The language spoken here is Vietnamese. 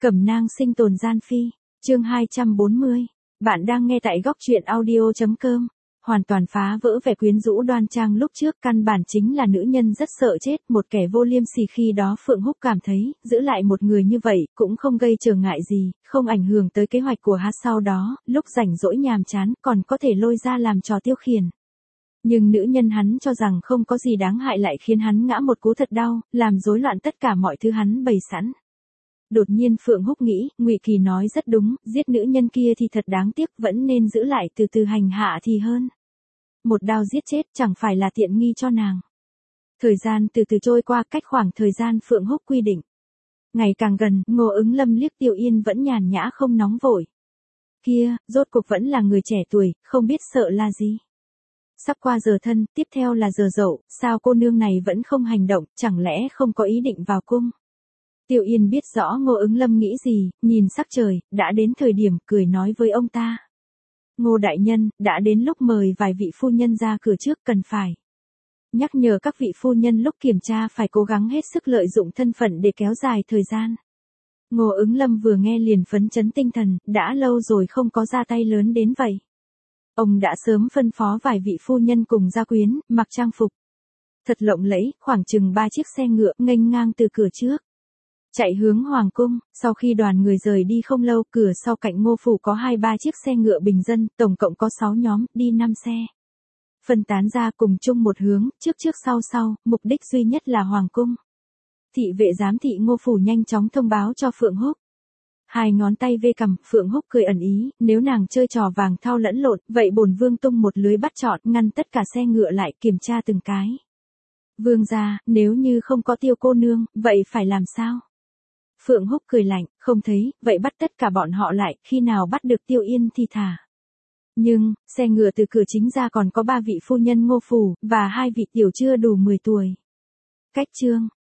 Cẩm nang sinh tồn gian phi, chương 240. Bạn đang nghe tại góc truyện audio.com. Hoàn toàn phá vỡ vẻ quyến rũ đoan trang lúc trước, căn bản chính là nữ nhân rất sợ chết, một kẻ vô liêm sỉ. Khi đó Phượng Húc cảm thấy, giữ lại một người như vậy, cũng không gây trở ngại gì, không ảnh hưởng tới kế hoạch của hắn sau đó, lúc rảnh rỗi nhàm chán, còn có thể lôi ra làm trò tiêu khiển. Nhưng nữ nhân hắn cho rằng không có gì đáng hại lại khiến hắn ngã một cú thật đau, làm rối loạn tất cả mọi thứ hắn bày sẵn. Đột nhiên Phượng Húc nghĩ, Ngụy Kỳ nói rất đúng, giết nữ nhân kia thì thật đáng tiếc, vẫn nên giữ lại từ từ hành hạ thì hơn. Một đao giết chết chẳng phải là tiện nghi cho nàng. Thời gian từ từ trôi qua, cách khoảng thời gian Phượng Húc quy định. Ngày càng gần, Ngô Ứng Lâm liếc Tiêu Yên vẫn nhàn nhã không nóng vội. Kia, rốt cuộc vẫn là người trẻ tuổi, không biết sợ là gì. Sắp qua giờ thân, tiếp theo là giờ dậu, sao cô nương này vẫn không hành động, chẳng lẽ không có ý định vào cung? Tiêu Yên biết rõ Ngô Ứng Lâm nghĩ gì, nhìn sắc trời, đã đến thời điểm, cười nói với ông ta. Ngô đại nhân, đã đến lúc mời vài vị phu nhân ra cửa trước, cần phải nhắc nhở các vị phu nhân lúc kiểm tra phải cố gắng hết sức lợi dụng thân phận để kéo dài thời gian. Ngô Ứng Lâm vừa nghe liền phấn chấn tinh thần, đã lâu rồi không có ra tay lớn đến vậy. Ông đã sớm phân phó vài vị phu nhân cùng gia quyến, mặc trang phục thật lộng lẫy, khoảng chừng 3 chiếc xe ngựa nghênh ngang từ cửa trước chạy hướng hoàng cung. Sau khi đoàn người rời đi không lâu, cửa sau cạnh Ngô phủ có 2-3 chiếc xe ngựa bình dân, tổng cộng có 6 nhóm, đi 5 xe. Phân tán ra cùng chung một hướng, trước trước sau sau, mục đích duy nhất là hoàng cung. Thị vệ giám thị Ngô phủ nhanh chóng thông báo cho Phượng Húc. 2 ngón tay vê cằm, Phượng Húc cười ẩn ý, nếu nàng chơi trò vàng thau lẫn lộn, vậy bổn vương tung một lưới bắt trọn, ngăn tất cả xe ngựa lại, kiểm tra từng cái. Vương gia, nếu như không có Tiêu cô nương, vậy phải làm sao? Phượng Húc cười lạnh, không thấy, vậy bắt tất cả bọn họ lại, khi nào bắt được Tiêu Yên thì thả. Nhưng, xe ngựa từ cửa chính ra còn có 3 vị phu nhân Ngô phủ, và 2 vị tiểu chưa đủ 10 tuổi. Cách chương.